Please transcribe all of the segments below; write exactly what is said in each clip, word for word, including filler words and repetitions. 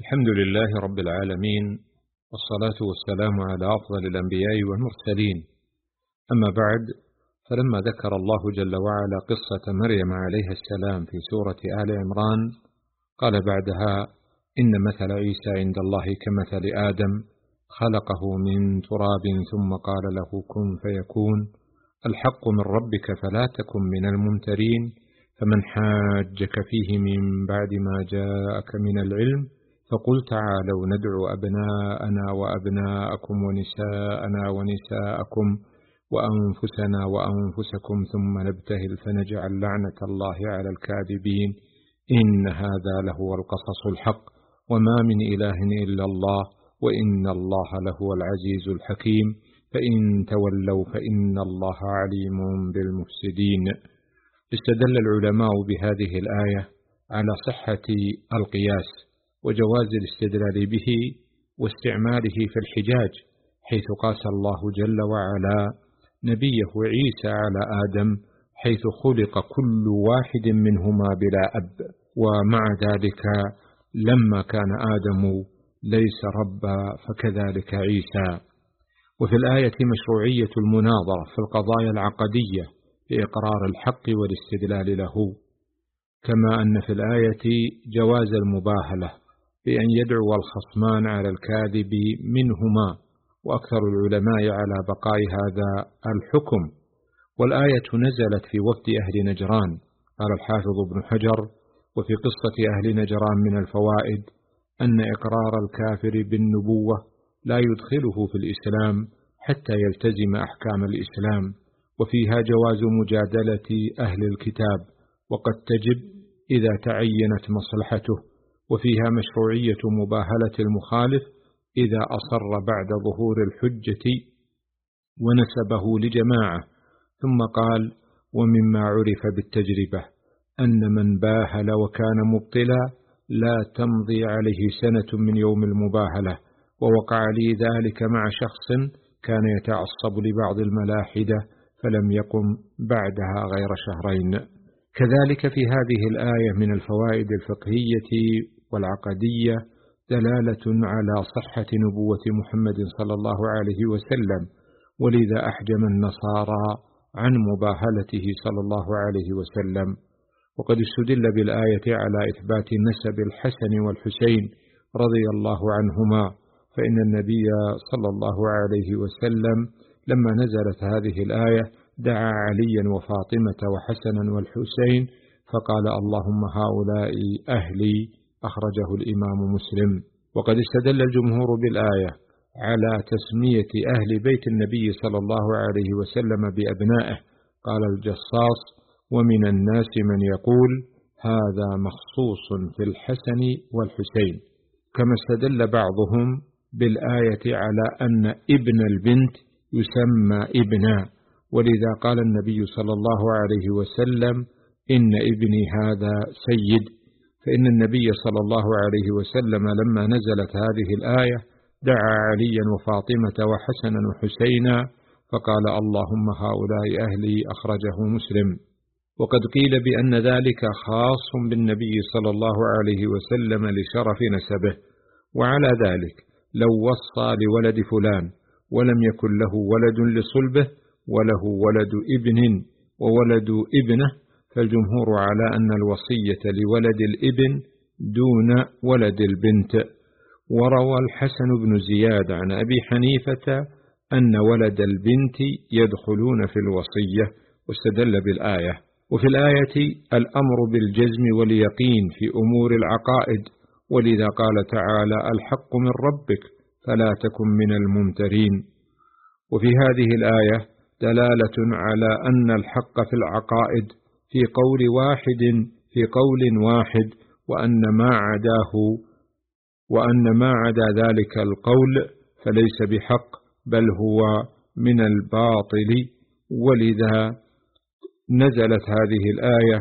الحمد لله رب العالمين، والصلاة والسلام على أفضل الأنبياء والمرسلين. أما بعد، فلما ذكر الله جل وعلا قصة مريم عليها السلام في سورة آل عمران، قال بعدها: إن مثل عيسى عند الله كمثل آدم خلقه من تراب ثم قال له كن فيكون، الحق من ربك فلا تكن من الممترين، فمن حاجك فيه من بعد ما جاءك من العلم فقل تعالوا ندعو أبناءنا وأبناءكم ونساءنا ونساءكم وأنفسنا وأنفسكم ثم نبتهل فنجعل لعنة الله على الكاذبين، إن هذا لهو القصص الحق، وما من إله إلا الله، وإن الله لهو العزيز الحكيم، فإن تولوا فإن الله عليم بالمفسدين. استدل العلماء بهذه الآية على صحة القياس وجواز الاستدلال به واستعماله في الحجاج، حيث قاس الله جل وعلا نبيه عيسى على آدم، حيث خلق كل واحد منهما بلا أب، ومع ذلك لما كان آدم ليس ربا فكذلك عيسى. وفي الآية مشروعية المناظرة في القضايا العقدية لإقرار الحق والاستدلال له، كما أن في الآية جواز المباهلة بأن يدعو الخصمان على الكاذب منهما، وأكثر العلماء على بقاء هذا الحكم. والآية نزلت في وفد أهل نجران، قال الحافظ ابن حجر: وفي قصة أهل نجران من الفوائد أن إقرار الكافر بالنبوة لا يدخله في الإسلام حتى يلتزم أحكام الإسلام، وفيها جواز مجادلة أهل الكتاب وقد تجب إذا تعينت مصلحته، وفيها مشروعية مباهلة المخالف إذا أصر بعد ظهور الحجة ونسبه لجماعة. ثم قال: ومما عرف بالتجربة أن من باهل وكان مبطلا لا تمضي عليه سنة من يوم المباهلة، ووقع لي ذلك مع شخص كان يتعصب لبعض الملاحدة فلم يقم بعدها غير شهرين. كذلك في هذه الآية من الفوائد الفقهية والعقدية دلالة على صحة نبوة محمد صلى الله عليه وسلم، ولذا أحجم النصارى عن مباهلته صلى الله عليه وسلم. وقد استدل بالآية على إثبات نسب الحسن والحسين رضي الله عنهما، فإن النبي صلى الله عليه وسلم لما نزلت هذه الآية دعا عليا وفاطمة وحسنا والحسين فقال: اللهم هؤلاء أهلي، أخرجه الإمام مسلم. وقد استدل الجمهور بالآية على تسمية أهل بيت النبي صلى الله عليه وسلم بأبنائه، قال الجصاص: ومن الناس من يقول هذا مخصوص في الحسن والحسين. كما استدل بعضهم بالآية على أن ابن البنت يسمى ابنا، ولذا قال النبي صلى الله عليه وسلم: إن ابني هذا سيد، فإن النبي صلى الله عليه وسلم لما نزلت هذه الآية دعا عليا وفاطمة وحسنا وحسينا فقال: اللهم هؤلاء أهلي، أخرجه مسلم. وقد قيل بأن ذلك خاص بالنبي صلى الله عليه وسلم لشرف نسبه، وعلى ذلك لو وصى لولد فلان ولم يكن له ولد لصلبه وله ولد ابن وولد ابنه، فالجمهور على أن الوصية لولد الابن دون ولد البنت. وروى الحسن بن زياد عن أبي حنيفة أن ولد البنت يدخلون في الوصية، واستدل بالآية. وفي الآية الأمر بالجزم واليقين في أمور العقائد، ولذا قال تعالى: الحق من ربك فلا تكن من الممترين. وفي هذه الآية دلالة على أن الحق في العقائد في قول واحد في قول واحد، وأن ما عداه وأن ما عدا ذلك القول فليس بحق بل هو من الباطل، ولذا نزلت هذه الآية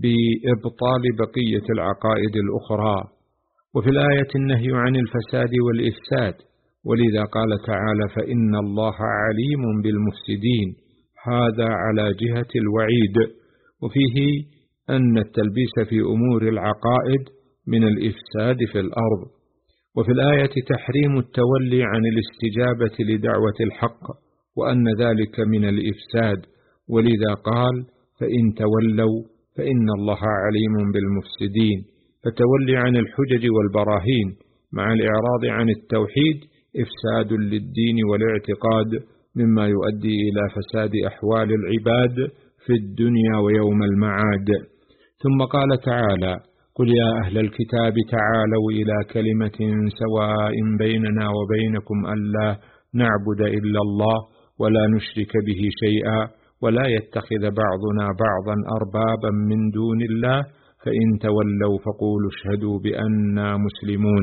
بإبطال بقية العقائد الأخرى. وفي الآية النهي عن الفساد والإفساد، ولذا قال تعالى: فإن الله عليم بالمفسدين، هذا على جهة الوعيد. وفيه أن التلبيس في أمور العقائد من الإفساد في الأرض. وفي الآية تحريم التولي عن الاستجابة لدعوة الحق، وأن ذلك من الإفساد، ولذا قال: فإن تولوا فإن الله عليم بالمفسدين. فتولي عن الحجج والبراهين مع الإعراض عن التوحيد إفساد للدين والاعتقاد، مما يؤدي إلى فساد أحوال العباد في الدنيا ويوم المعاد. ثم قال تعالى: قل يا أهل الكتاب تعالوا إلى كلمة سواء بيننا وبينكم ألا نعبد إلا الله ولا نشرك به شيئا ولا يتخذ بعضنا بعضا أربابا من دون الله فإن تولوا فقولوا اشهدوا بأننا مسلمون.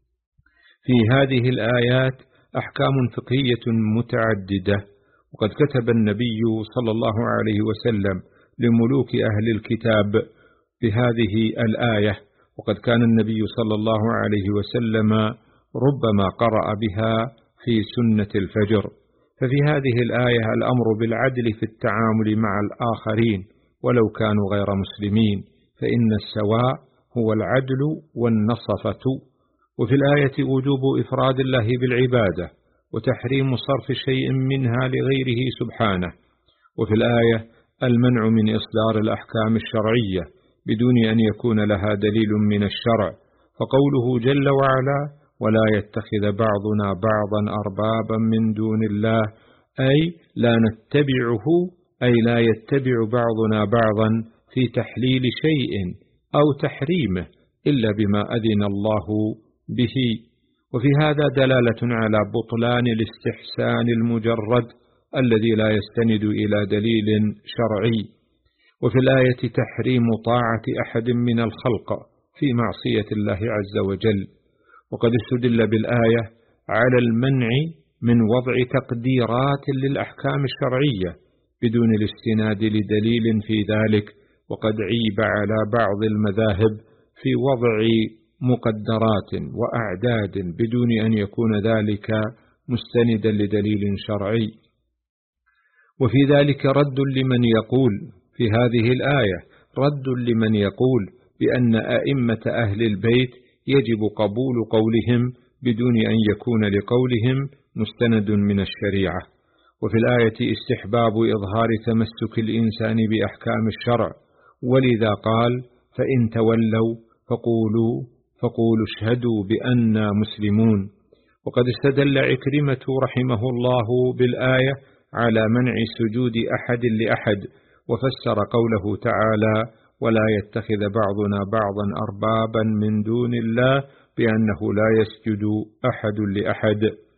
في هذه الآيات أحكام فقهية متعددة، وقد كتب النبي صلى الله عليه وسلم لملوك أهل الكتاب بهذه الآية، وقد كان النبي صلى الله عليه وسلم ربما قرأ بها في سنة الفجر. ففي هذه الآية الأمر بالعدل في التعامل مع الآخرين ولو كانوا غير مسلمين، فإن السواء هو العدل والنصفة. وفي الآية وجوب إفراد الله بالعبادة وتحريم صرف شيء منها لغيره سبحانه. وفي الآية المنع من إصدار الأحكام الشرعية بدون أن يكون لها دليل من الشرع، فقوله جل وعلا: ولا يتخذ بعضنا بعضا أربابا من دون الله، أي لا نتبعه، أي لا يتبع بعضنا بعضا في تحليل شيء أو تحريمه إلا بما أذن الله به. وفي هذا دلالة على بطلان الاستحسان المجرد الذي لا يستند إلى دليل شرعي. وفي الآية تحريم طاعة أحد من الخلق في معصية الله عز وجل. وقد استدل بالآية على المنع من وضع تقديرات للأحكام الشرعية بدون الاستناد لدليل في ذلك، وقد عيب على بعض المذاهب في وضع مقدرات وأعداد بدون أن يكون ذلك مستندا لدليل شرعي. وفي ذلك رد لمن يقول في هذه الآية رد لمن يقول بأن أئمة أهل البيت يجب قبول قولهم بدون أن يكون لقولهم مستند من الشريعة. وفي الآية استحباب إظهار تمسك الإنسان بأحكام الشرع، ولذا قال: فإن تولوا فقولوا فقولوا اشهدوا بأننا مسلمون. وقد استدل عكرمة رحمه الله بالآية على منع سجود أحد لأحد، وفسر قوله تعالى: ولا يتخذ بعضنا بعضا أربابا من دون الله بأنه لا يسجد أحد لأحد.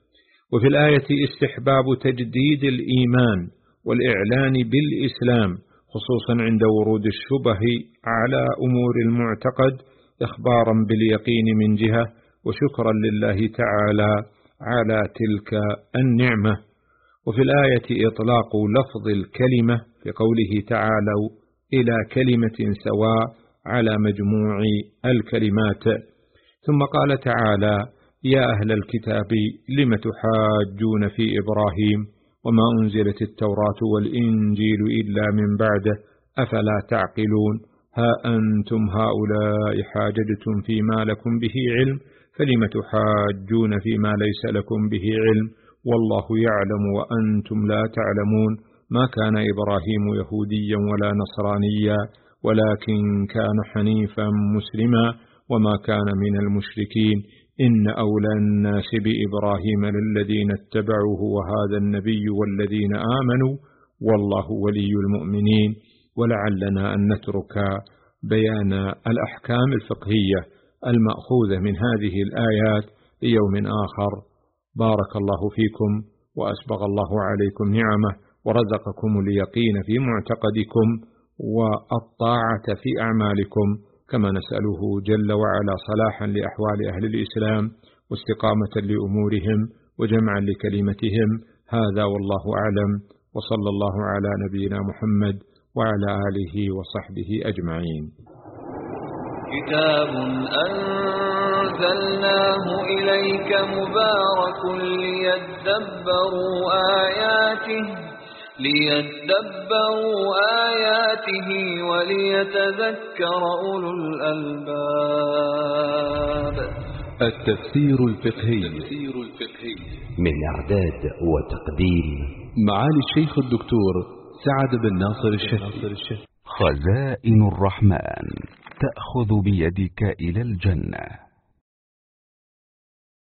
وفي الآية استحباب تجديد الإيمان والإعلان بالإسلام، خصوصا عند ورود الشبه على أمور المعتقد، إخبارا باليقين من جهة، وشكرا لله تعالى على تلك النعمة. وفي الآية إطلاق لفظ الكلمة في قوله تعالوا إلى كلمة سواء على مجموع الكلمات. ثم قال تعالى: يا أهل الكتاب لم تحاجون في إبراهيم وما أنزلت التوراة والإنجيل إلا من بعده أفلا تعقلون ها أنتم هؤلاء حاججتم فيما لكم به علم فلم تحاجون فيما ليس لكم به علم والله يعلم وأنتم لا تعلمون ما كان إبراهيم يهوديا ولا نصرانيا ولكن كان حنيفا مسلما وما كان من المشركين إن أولى الناس بإبراهيم للذين اتبعوه وهذا النبي والذين آمنوا والله ولي المؤمنين. ولعلنا أن نترك بيان الأحكام الفقهية المأخوذة من هذه الآيات ليوم آخر. بارك الله فيكم وأسبغ الله عليكم نعمه ورزقكم اليقين في معتقدكم والطاعة في أعمالكم، كما نسأله جل وعلا صلاحا لأحوال أهل الإسلام واستقامة لأمورهم وجمعا لكلمتهم. هذا والله أعلم، وصلى الله على نبينا محمد وعلى آله وصحبه أجمعين. كتاب أنزلناه إليك مبارك ليدبروا آياته ليدبروا آياته وليتذكر أولو الألباب. التفسير الفقهي من إعداد وتقديم معالي الشيخ الدكتور سعد بن ناصر الشهري. خزائن الرحمن تأخذ بيدك إلى الجنة.